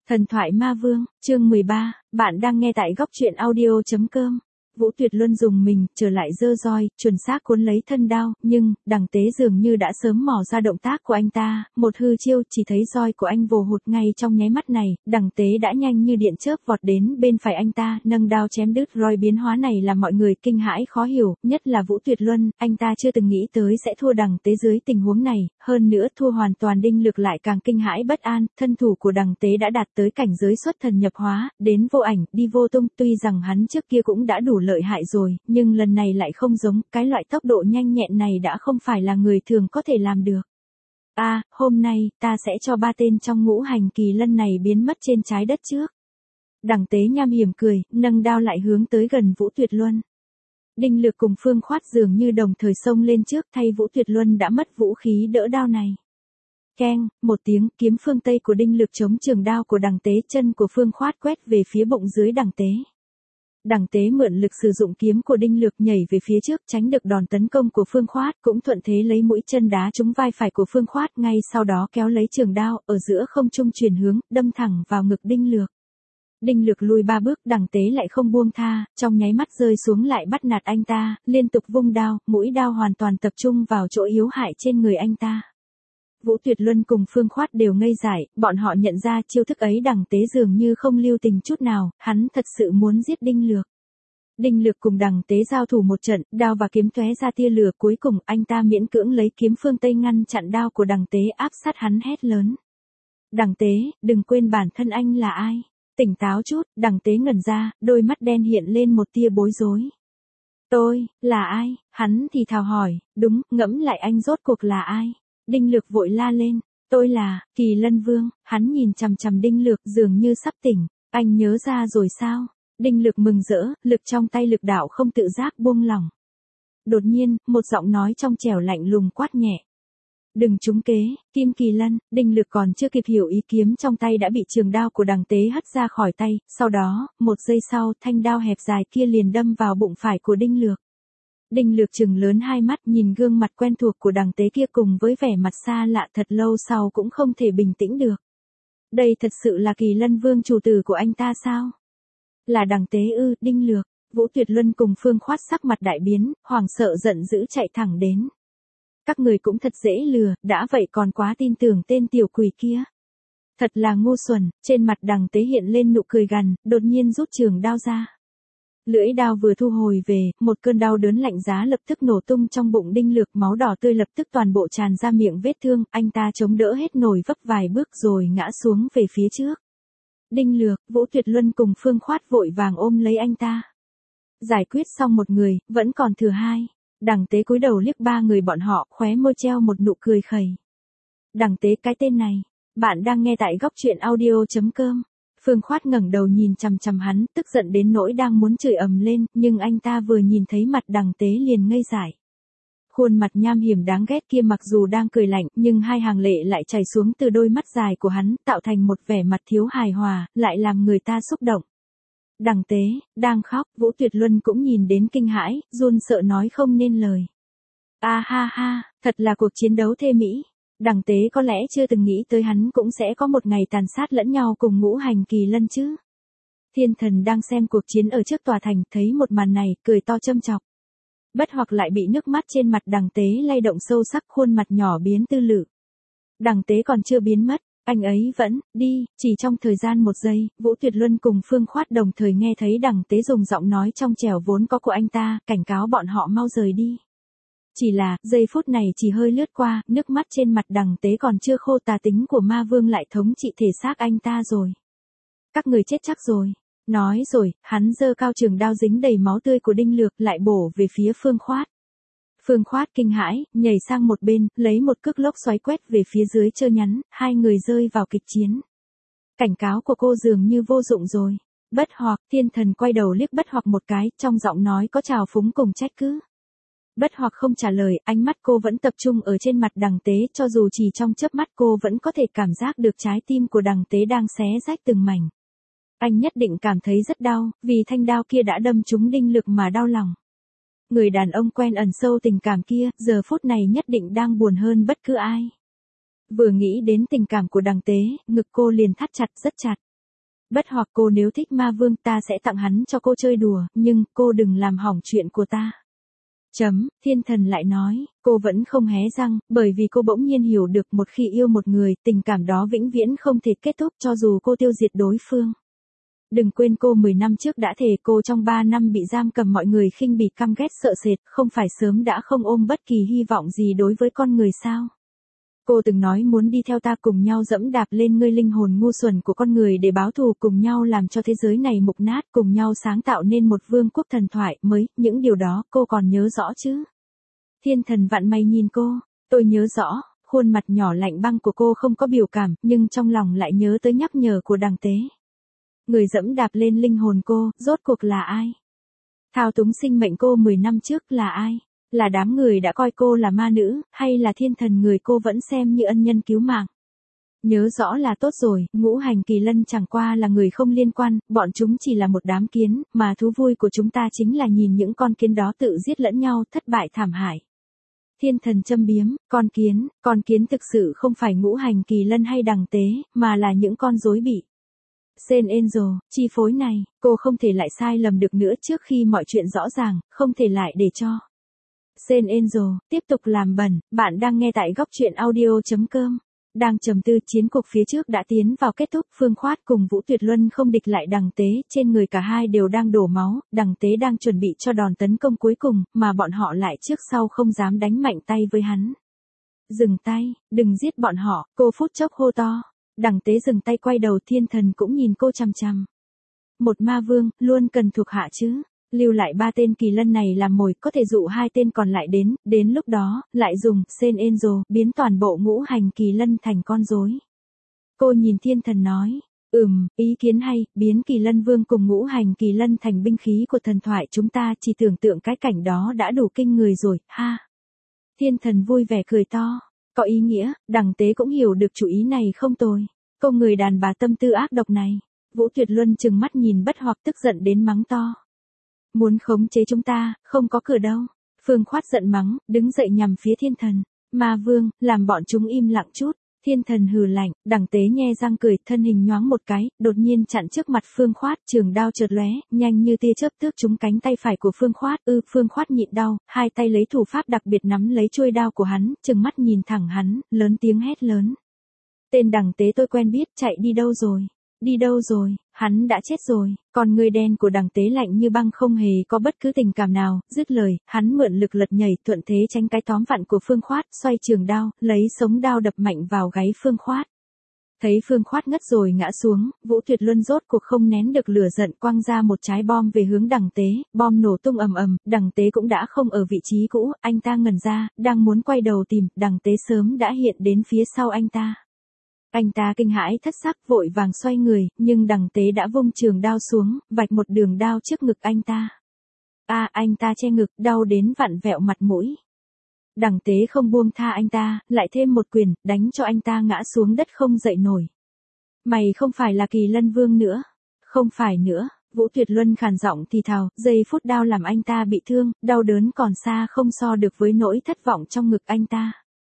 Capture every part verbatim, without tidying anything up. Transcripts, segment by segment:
Thần thoại ma vương, chương mười ba, bạn đang nghe tại góc truyện audio chấm com. Vũ Tuyệt Luân dùng mình, trở lại giơ roi, chuẩn xác cuốn lấy thân đao, nhưng, đằng tế dường như đã sớm mò ra động tác của anh ta, một hư chiêu, chỉ thấy roi của anh vồ hụt ngay trong nháy mắt này, đằng tế đã nhanh như điện chớp vọt đến bên phải anh ta, nâng đao chém đứt roi. Biến hóa này làm mọi người kinh hãi khó hiểu, nhất là Vũ Tuyệt Luân, anh ta chưa từng nghĩ tới sẽ thua đằng tế dưới tình huống này, hơn nữa thua hoàn toàn. Đinh Lược lại càng kinh hãi bất an, thân thủ của đằng tế đã đạt tới cảnh giới xuất thần nhập hóa, đến vô ảnh, đi vô tung, tuy rằng hắn trước kia cũng đã đủ lợi hại rồi, nhưng lần này lại không giống, cái loại tốc độ nhanh nhẹn này đã không phải là người thường có thể làm được. A, à, hôm nay, ta sẽ cho ba tên trong ngũ hành kỳ lân này biến mất trên trái đất trước. Đằng tế nham hiểm cười, nâng đao lại hướng tới gần Vũ Tuyệt Luân. Đinh Lược cùng Phương Khoát dường như đồng thời xông lên trước, thay Vũ Tuyệt Luân đã mất vũ khí đỡ đao này. Keng, một tiếng, kiếm phương Tây của Đinh Lược chống trường đao của đằng tế, chân của Phương Khoát quét về phía bụng dưới đằng tế. Đằng tế mượn lực sử dụng kiếm của Đinh Lược nhảy về phía trước, tránh được đòn tấn công của Phương Khoát, cũng thuận thế lấy mũi chân đá trúng vai phải của Phương Khoát, ngay sau đó kéo lấy trường đao, ở giữa không trung chuyển hướng, đâm thẳng vào ngực Đinh Lược. Đinh Lược lùi ba bước, đằng tế lại không buông tha, trong nháy mắt rơi xuống lại bắt nạt anh ta, liên tục vung đao, mũi đao hoàn toàn tập trung vào chỗ yếu hại trên người anh ta. Vũ Tuyệt Luân cùng Phương Khoát đều ngây dại, bọn họ nhận ra chiêu thức ấy đằng tế dường như không lưu tình chút nào, hắn thật sự muốn giết Đinh Lược. Đinh Lược cùng đằng tế giao thủ một trận, đao và kiếm tóe ra tia lửa, cuối cùng anh ta miễn cưỡng lấy kiếm phương Tây ngăn chặn đao của đằng tế, áp sát hắn hét lớn. Đằng tế, đừng quên bản thân anh là ai. Tỉnh táo chút, đằng tế ngẩn ra, đôi mắt đen hiện lên một tia bối rối. Tôi, là ai? Hắn thì thào hỏi, đúng, ngẫm lại anh rốt cuộc là ai? Đinh Lược vội la lên, tôi là, Kỳ Lân Vương. Hắn nhìn chằm chằm Đinh Lược dường như sắp tỉnh, anh nhớ ra rồi sao? Đinh Lược mừng rỡ, lực trong tay lực đạo không tự giác buông lỏng. Đột nhiên, một giọng nói trong trẻo lạnh lùng quát nhẹ. Đừng trúng kế, Kim Kỳ Lân. Đinh Lược còn chưa kịp hiểu ý, kiếm trong tay đã bị trường đao của đằng tế hất ra khỏi tay, sau đó, một giây sau, thanh đao hẹp dài kia liền đâm vào bụng phải của Đinh Lược. Đinh Lược trừng lớn hai mắt nhìn gương mặt quen thuộc của đằng tế kia cùng với vẻ mặt xa lạ, thật lâu sau cũng không thể bình tĩnh được. Đây thật sự là Kỳ Lân Vương, chủ tử của anh ta sao? Là đằng tế ư? Đinh Lược, Vũ Tuyệt Luân cùng Phương Khoát sắc mặt đại biến, hoảng sợ giận dữ chạy thẳng đến. Các người cũng thật dễ lừa, đã vậy còn quá tin tưởng tên tiểu quỷ kia. Thật là ngu xuẩn. Trên mặt đằng tế hiện lên nụ cười gằn, đột nhiên rút trường đao ra. Lưỡi đao vừa thu hồi về, một cơn đau đớn lạnh giá lập tức nổ tung trong bụng Đinh Lược, máu đỏ tươi lập tức toàn bộ tràn ra miệng vết thương, anh ta chống đỡ hết nổi vấp vài bước rồi ngã xuống về phía trước. Đinh Lược, Vũ Tuyệt Luân cùng Phương Khoát vội vàng ôm lấy anh ta. Giải quyết xong một người, vẫn còn thừa hai. Đằng tế cúi đầu liếc ba người bọn họ, khóe môi treo một nụ cười khẩy. Đằng tế, cái tên này, bạn đang nghe tại góc truyện audio chấm com. Phương Khoát ngẩng đầu nhìn chằm chằm hắn, tức giận đến nỗi đang muốn chửi ầm lên, nhưng anh ta vừa nhìn thấy mặt đằng tế liền ngây dại. Khuôn mặt nham hiểm đáng ghét kia mặc dù đang cười lạnh, nhưng hai hàng lệ lại chảy xuống từ đôi mắt dài của hắn, tạo thành một vẻ mặt thiếu hài hòa, lại làm người ta xúc động. Đằng tế, đang khóc, Vũ Tuyệt Luân cũng nhìn đến kinh hãi, run sợ nói không nên lời. A ha ha, thật là cuộc chiến đấu thê mỹ. Đằng tế có lẽ chưa từng nghĩ tới hắn cũng sẽ có một ngày tàn sát lẫn nhau cùng ngũ hành kỳ lân chứ. Thiên Thần đang xem cuộc chiến ở trước tòa thành, thấy một màn này, cười to châm chọc. Bất hoặc lại bị nước mắt trên mặt đằng tế lay động sâu sắc, khuôn mặt nhỏ biến tư lự. Đằng tế còn chưa biến mất, anh ấy vẫn, đi, chỉ trong thời gian một giây, Vũ Tuyệt Luân cùng Phương Khoát đồng thời nghe thấy đằng tế dùng giọng nói trong trẻo vốn có của anh ta, cảnh cáo bọn họ mau rời đi. Chỉ là, giây phút này chỉ hơi lướt qua, nước mắt trên mặt đằng tế còn chưa khô, tà tính của ma vương lại thống trị thể xác anh ta rồi. Các người chết chắc rồi. Nói rồi, hắn giơ cao trường đao dính đầy máu tươi của Đinh Lược lại bổ về phía Phương Khoát. Phương Khoát kinh hãi, nhảy sang một bên, lấy một cước lốc xoáy quét về phía dưới trơ nhắn, hai người rơi vào kịch chiến. Cảnh cáo của cô dường như vô dụng rồi. Bất hoặc, Thiên Thần quay đầu liếc Bất hoặc một cái, trong giọng nói có trào phúng cùng trách cứ. Bất hoặc không trả lời, ánh mắt cô vẫn tập trung ở trên mặt đằng tế, cho dù chỉ trong chớp mắt cô vẫn có thể cảm giác được trái tim của đằng tế đang xé rách từng mảnh. Anh nhất định cảm thấy rất đau, vì thanh đao kia đã đâm trúng Đinh Lược mà đau lòng. Người đàn ông quen ẩn sâu tình cảm kia, giờ phút này nhất định đang buồn hơn bất cứ ai. Vừa nghĩ đến tình cảm của đằng tế, ngực cô liền thắt chặt rất chặt. Bất hoặc cô nếu thích ma vương ta sẽ tặng hắn cho cô chơi đùa, nhưng cô đừng làm hỏng chuyện của ta. Chấm, thiên thần lại nói, cô vẫn không hé răng, bởi vì cô bỗng nhiên hiểu được một khi yêu một người, tình cảm đó vĩnh viễn không thể kết thúc cho dù cô tiêu diệt đối phương. Đừng quên cô mười năm trước đã thề cô trong ba năm bị giam cầm mọi người khinh bỉ căm ghét sợ sệt, không phải sớm đã không ôm bất kỳ hy vọng gì đối với con người sao? Cô từng nói muốn đi theo ta cùng nhau dẫm đạp lên ngươi linh hồn ngu xuẩn của con người để báo thù, cùng nhau làm cho thế giới này mục nát, cùng nhau sáng tạo nên một vương quốc thần thoại mới, những điều đó cô còn nhớ rõ chứ? Thiên thần vặn may nhìn cô, tôi nhớ rõ, khuôn mặt nhỏ lạnh băng của cô không có biểu cảm, nhưng trong lòng lại nhớ tới nhắc nhở của đằng tế. Người dẫm đạp lên linh hồn cô, rốt cuộc là ai? Thao túng sinh mệnh cô mười năm trước là ai? Là đám người đã coi cô là ma nữ, hay là thiên thần người cô vẫn xem như ân nhân cứu mạng? Nhớ rõ là tốt rồi, ngũ hành kỳ lân chẳng qua là người không liên quan, bọn chúng chỉ là một đám kiến, mà thú vui của chúng ta chính là nhìn những con kiến đó tự giết lẫn nhau, thất bại thảm hại. Thiên thần châm biếm, con kiến, con kiến thực sự không phải ngũ hành kỳ lân hay đằng tế, mà là những con rối bị Sen Angel, chi phối này, cô không thể lại sai lầm được nữa trước khi mọi chuyện rõ ràng, không thể lại để cho Sen Angel tiếp tục làm bẩn. Bạn đang nghe tại góc truyện audio chấm com. Đang trầm tư, chiến cuộc phía trước đã tiến vào kết thúc, Phương Khoát cùng Vũ Tuyệt Luân không địch lại đằng tế, trên người cả hai đều đang đổ máu, đằng tế đang chuẩn bị cho đòn tấn công cuối cùng, mà bọn họ lại trước sau không dám đánh mạnh tay với hắn. Dừng tay, đừng giết bọn họ, cô phút chốc hô to. Đằng tế dừng tay, quay đầu, thiên thần cũng nhìn cô chằm chằm. Một ma vương, luôn cần thuộc hạ chứ. Lưu lại ba tên kỳ lân này làm mồi, có thể dụ hai tên còn lại đến, đến lúc đó, lại dùng Sen Angel biến toàn bộ ngũ hành kỳ lân thành con rối. Cô nhìn thiên thần nói, ừm, ý kiến hay, biến kỳ lân vương cùng ngũ hành kỳ lân thành binh khí của thần thoại chúng ta, chỉ tưởng tượng cái cảnh đó đã đủ kinh người rồi, ha. Thiên thần vui vẻ cười to, có ý nghĩa, đằng tế cũng hiểu được chủ ý này không tồi. Cô người đàn bà tâm tư ác độc này. Vũ Tuyệt Luân trừng mắt nhìn Bất Hoặc tức giận đến mắng to. Muốn khống chế chúng ta, không có cửa đâu. Phương Khoát giận mắng, đứng dậy nhằm phía thiên thần. Ma vương, làm bọn chúng im lặng chút. Thiên thần hừ lạnh, đằng tế nhe răng cười, thân hình nhoáng một cái, đột nhiên chặn trước mặt Phương Khoát, trường đao chợt lóe, nhanh như tia chớp tước trúng cánh tay phải của Phương Khoát. Ư, Phương Khoát nhịn đau, hai tay lấy thủ pháp đặc biệt nắm lấy chuôi đao của hắn, trừng mắt nhìn thẳng hắn, lớn tiếng hét lớn. Tên đằng tế tôi quen biết, chạy đi đâu rồi? Đi đâu rồi? Hắn đã chết rồi. Còn người đen của đằng tế lạnh như băng, không hề có bất cứ tình cảm nào. Dứt lời, hắn mượn lực lật nhảy, thuận thế tránh cái tóm vặn của Phương Khoát, xoay trường đao, lấy sống đao đập mạnh vào gáy Phương Khoát. Thấy Phương Khoát ngất rồi ngã xuống, Vũ Tuyệt Luân rốt cuộc không nén được lửa giận, quăng ra một trái bom về hướng đằng tế, bom nổ tung ầm ầm, đằng tế cũng đã không ở vị trí cũ, anh ta ngẩn ra, đang muốn quay đầu tìm, đằng tế sớm đã hiện đến phía sau anh ta. Anh ta kinh hãi thất sắc, vội vàng xoay người, nhưng đằng tế đã vung trường đao xuống, vạch một đường đao trước ngực anh ta. A, à, anh ta che ngực, đau đến vặn vẹo mặt mũi. Đằng tế không buông tha anh ta, lại thêm một quyền, đánh cho anh ta ngã xuống đất không dậy nổi. Mày không phải là kỳ lân vương nữa. Không phải nữa, Vũ Tuyệt Luân khàn giọng thì thào, giây phút đao làm anh ta bị thương, đau đớn còn xa không so được với nỗi thất vọng trong ngực anh ta.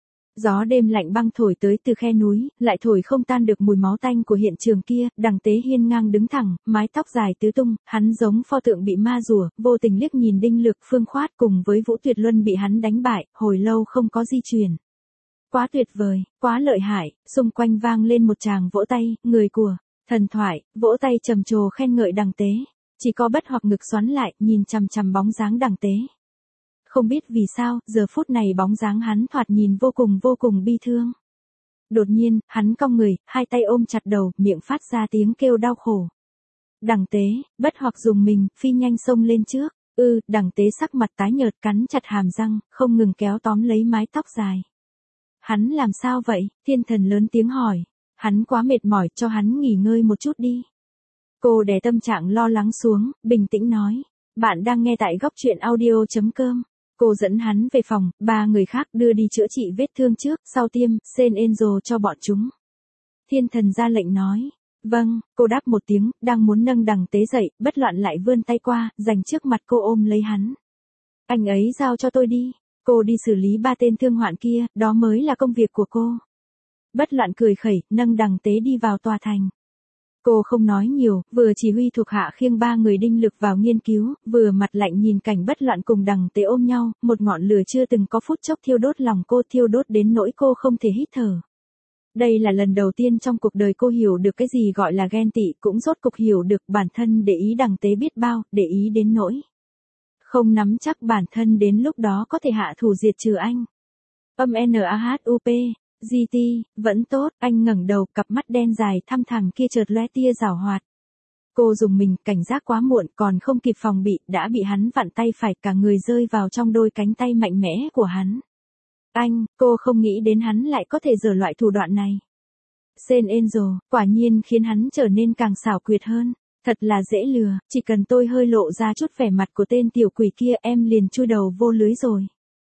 Gió đêm lạnh băng thổi tới từ khe núi, lại thổi không tan được mùi máu tanh của hiện trường kia, đằng tế hiên ngang đứng thẳng, mái tóc dài tứ tung, hắn giống pho tượng bị ma rùa, vô tình liếc nhìn Đinh Lược, Phương Khoát cùng với Vũ Tuyệt Luân bị hắn đánh bại, hồi lâu không có di chuyển. Quá tuyệt vời, quá lợi hại, xung quanh vang lên một tràng vỗ tay, người của thần thoại, vỗ tay trầm trồ khen ngợi đằng tế. Chỉ có Bất Hoặc ngực xoắn lại, nhìn chằm chằm bóng dáng đằng tế. Không biết vì sao, giờ phút này bóng dáng hắn thoạt nhìn vô cùng vô cùng bi thương. Đột nhiên, hắn cong người, hai tay ôm chặt đầu, miệng phát ra tiếng kêu đau khổ. Đằng tế, Bất Hoặc dùng mình, phi nhanh xông lên trước. Ư, đằng tế sắc mặt tái nhợt, cắn chặt hàm răng, không ngừng kéo tóm lấy mái tóc dài. Hắn làm sao vậy? Thiên thần lớn tiếng hỏi. Hắn quá mệt mỏi, cho hắn nghỉ ngơi một chút đi. Cô đè tâm trạng lo lắng xuống, bình tĩnh nói. Bạn đang nghe tại góc truyện audio chấm com. Cô dẫn hắn về phòng, ba người khác đưa đi chữa trị vết thương trước, sau tiêm, Sen Angel cho bọn chúng. Thiên thần ra lệnh nói. Vâng, cô đáp một tiếng, đang muốn nâng đằng tế dậy, Bất Loạn lại vươn tay qua, giành trước mặt cô ôm lấy hắn. Anh ấy giao cho tôi đi. Cô đi xử lý ba tên thương hoạn kia, đó mới là công việc của cô. Bất Loạn cười khẩy, nâng đằng tế đi vào tòa thành. Cô không nói nhiều, vừa chỉ huy thuộc hạ khiêng ba người đinh lực vào nghiên cứu, vừa mặt lạnh nhìn cảnh bất loạn cùng đằng tế ôm nhau, một ngọn lửa chưa từng có phút chốc thiêu đốt lòng cô, thiêu đốt đến nỗi cô không thể hít thở. Đây là lần đầu tiên trong cuộc đời cô hiểu được cái gì gọi là ghen tị, cũng rốt cục hiểu được bản thân để ý đằng tế biết bao, để ý đến nỗi không nắm chắc bản thân đến lúc đó có thể hạ thủ diệt trừ anh. Âm N A H U P, G T, vẫn tốt, anh ngẩng đầu, cặp mắt đen dài thăm thẳm kia chợt lóe tia giảo hoạt. Cô dùng mình, cảnh giác quá muộn, còn không kịp phòng bị, đã bị hắn vặn tay phải, cả người rơi vào trong đôi cánh tay mạnh mẽ của hắn. Anh, cô không nghĩ đến hắn lại có thể giở loại thủ đoạn này. Sen Angel, quả nhiên khiến hắn trở nên càng xảo quyệt hơn. Thật là dễ lừa, chỉ cần tôi hơi lộ ra chút vẻ mặt của tên tiểu quỷ kia em liền chui đầu vô lưới rồi.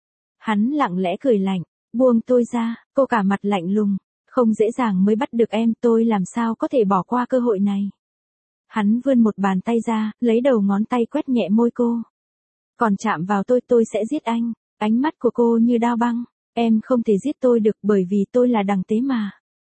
Hắn lặng lẽ cười lạnh, buông tôi ra, cô cả mặt lạnh lùng, không dễ dàng mới bắt được em, tôi làm sao có thể bỏ qua cơ hội này. Hắn vươn một bàn tay ra, lấy đầu ngón tay quét nhẹ môi cô. Còn chạm vào tôi tôi sẽ giết anh, ánh mắt của cô như đao băng, em không thể giết tôi được bởi vì tôi là đằng tế mà.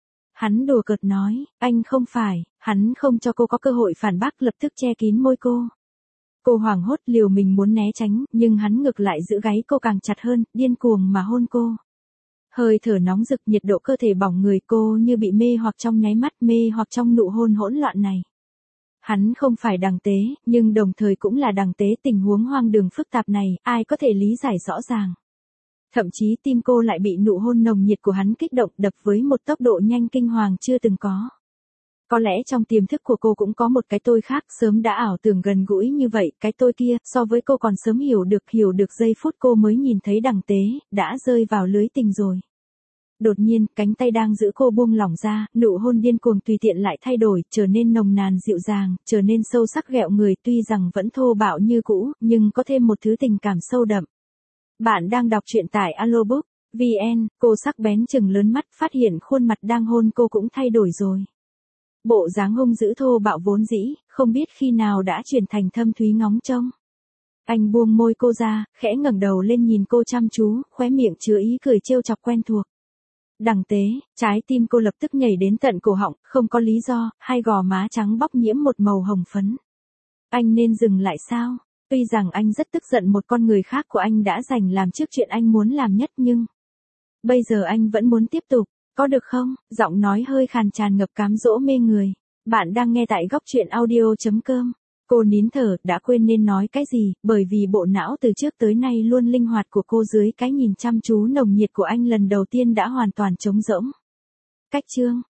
Hắn đùa cợt nói, anh không phải, hắn không cho cô có cơ hội phản bác, lập tức che kín môi cô. Cô hoảng hốt liều mình muốn né tránh, nhưng hắn ngược lại giữ gáy cô càng chặt hơn, điên cuồng mà hôn cô. Hơi thở nóng rực, nhiệt độ cơ thể bỏng người, cô như bị mê hoặc trong nháy mắt, mê hoặc trong nụ hôn hỗn loạn này. Hắn không phải đằng tế, nhưng đồng thời cũng là đằng tế, tình huống hoang đường phức tạp này, ai có thể lý giải rõ ràng. Thậm chí tim cô lại bị nụ hôn nồng nhiệt của hắn kích động, đập với một tốc độ nhanh kinh hoàng chưa từng có. Có lẽ trong tiềm thức của cô cũng có một cái tôi khác, sớm đã ảo tưởng gần gũi như vậy, cái tôi kia, so với cô còn sớm hiểu được, hiểu được giây phút cô mới nhìn thấy đằng tế, đã rơi vào lưới tình rồi. Đột nhiên, cánh tay đang giữ cô buông lỏng ra, nụ hôn điên cuồng tùy tiện lại thay đổi, trở nên nồng nàn dịu dàng, trở nên sâu sắc ghẹo người, tuy rằng vẫn thô bạo như cũ, nhưng có thêm một thứ tình cảm sâu đậm. Bạn đang đọc truyện tại Alobook chấm vn, cô sắc bén chừng lớn mắt, phát hiện khuôn mặt đang hôn cô cũng thay đổi rồi. Bộ dáng hung dữ thô bạo vốn dĩ, không biết khi nào đã chuyển thành thâm thúy ngóng trông. Anh buông môi cô ra, khẽ ngẩng đầu lên nhìn cô chăm chú, khóe miệng chứa ý cười trêu chọc quen thuộc. Đằng tế, trái tim cô lập tức nhảy đến tận cổ họng, không có lý do, hai gò má trắng bóc nhiễm một màu hồng phấn. Anh nên dừng lại sao? Tuy rằng anh rất tức giận một con người khác của anh đã giành làm trước chuyện anh muốn làm nhất nhưng... Bây giờ anh vẫn muốn tiếp tục, có được không? Giọng nói hơi khàn tràn ngập cám dỗ mê người. Bạn đang nghe tại góc truyện audio chấm com. Cô nín thở, đã quên nên nói cái gì, bởi vì bộ não từ trước tới nay luôn linh hoạt của cô dưới cái nhìn chăm chú nồng nhiệt của anh lần đầu tiên đã hoàn toàn trống rỗng. Cách chương.